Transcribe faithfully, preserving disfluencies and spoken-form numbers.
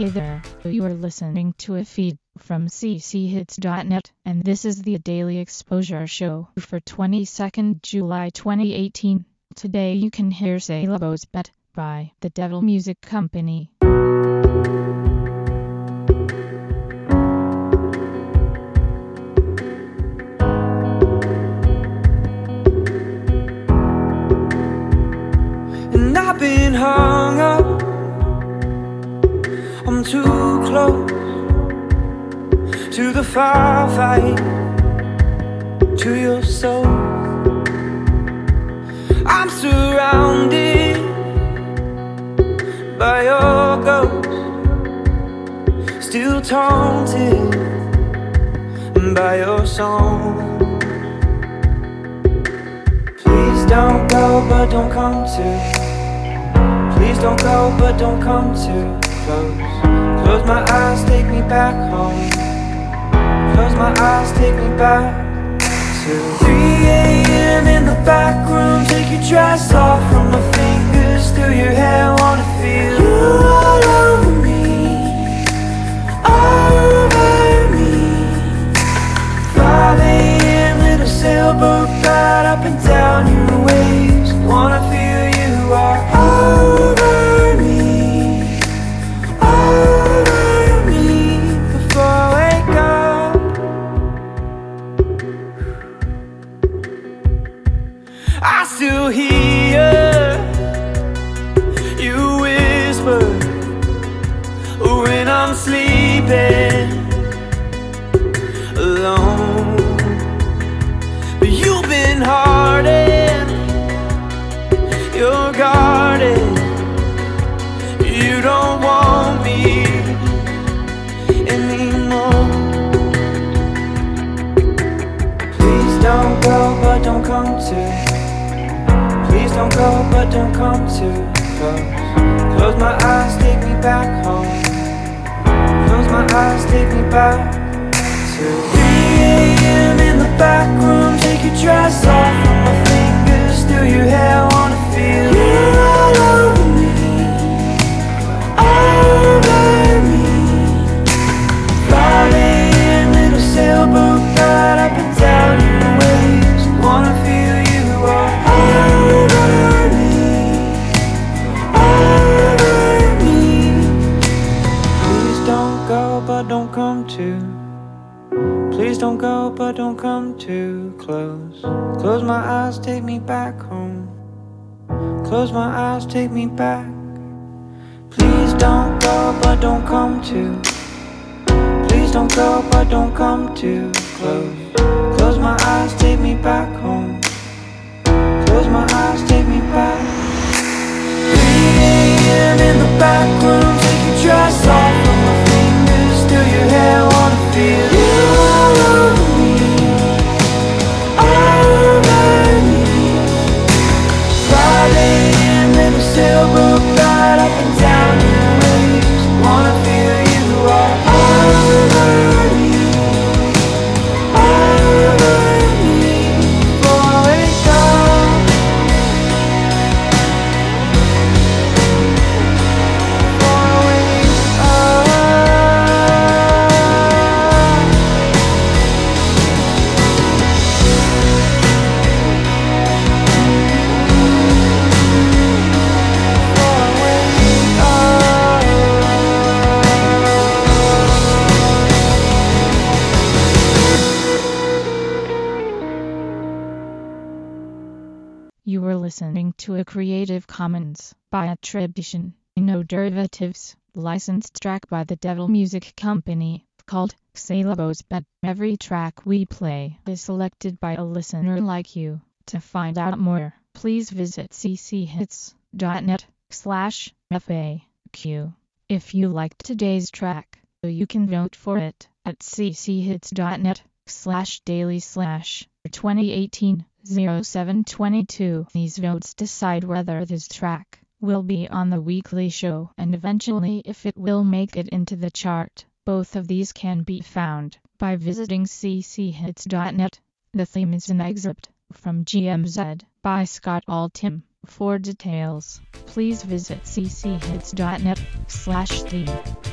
Hey there, you are listening to a feed from c c hits dot net, and this is the Daily Exposure Show for twenty-second July twenty eighteen. Today you can hear Sailboat's Bet by The Devil Music Company. And I've been hung up, I'm too close to the firefight, to your soul. I'm surrounded by your ghost, still taunted by your song. Please don't go, but don't come too. Please don't go, but don't come too close. Close my eyes, take me back home. Close my eyes, take me back to three a.m. in the back room. Take your dress off from my fingers through your hair. Wanna feel you all over me, over me. five a.m. little sailboat ride up and down your waves. Wanna feel you are over me, over me. Before I wake up, I still hear you whisper when I'm sleeping alone. But you've been hardened, you're guarded. You don't want me anymore. Please don't go, but don't come too. Please don't go, but don't come too close. Close my eyes, take me back home. Close my eyes, take me back to three a.m. in the back room. Take your dress off from my fingers through your hair. Wanna feel you all over me, over me. five a.m. little sailboat ride up and down your waves. Wanna feel you are over me, over me. Please don't go, but don't come too. Please don't go, but don't come too close. Close my eyes, take me back home. Close my eyes, take me back. Please don't go, but don't come too. Please don't go, but don't come too close. Close my eyes, take me back home. Close my eyes, take me back. three a.m. in the back room. Take your dress off from my fingers through your hair. Wanna feel you all over me, over me. five a.m. little sailboat ride up and down your waves. Wanna feel you are over me, over me. Before I wake up, before I wake up. You were listening to a Creative Commons by attribution, no derivatives, licensed track by The Devil Music Company, called Sailboat's Bet. Every track we play is selected by a listener like you. To find out more, please visit c c hits dot net slash F A Q. If you liked today's track, you can vote for it at c c hits dot net slash daily slash twenty eighteen oh seven twenty-two. These votes decide whether this track will be on the weekly show and eventually if it will make it into the chart. Both of these can be found by visiting c c hits dot net. The theme is an excerpt from G M Z by Scott Altham. For details, please visit c c hits dot net slash theme.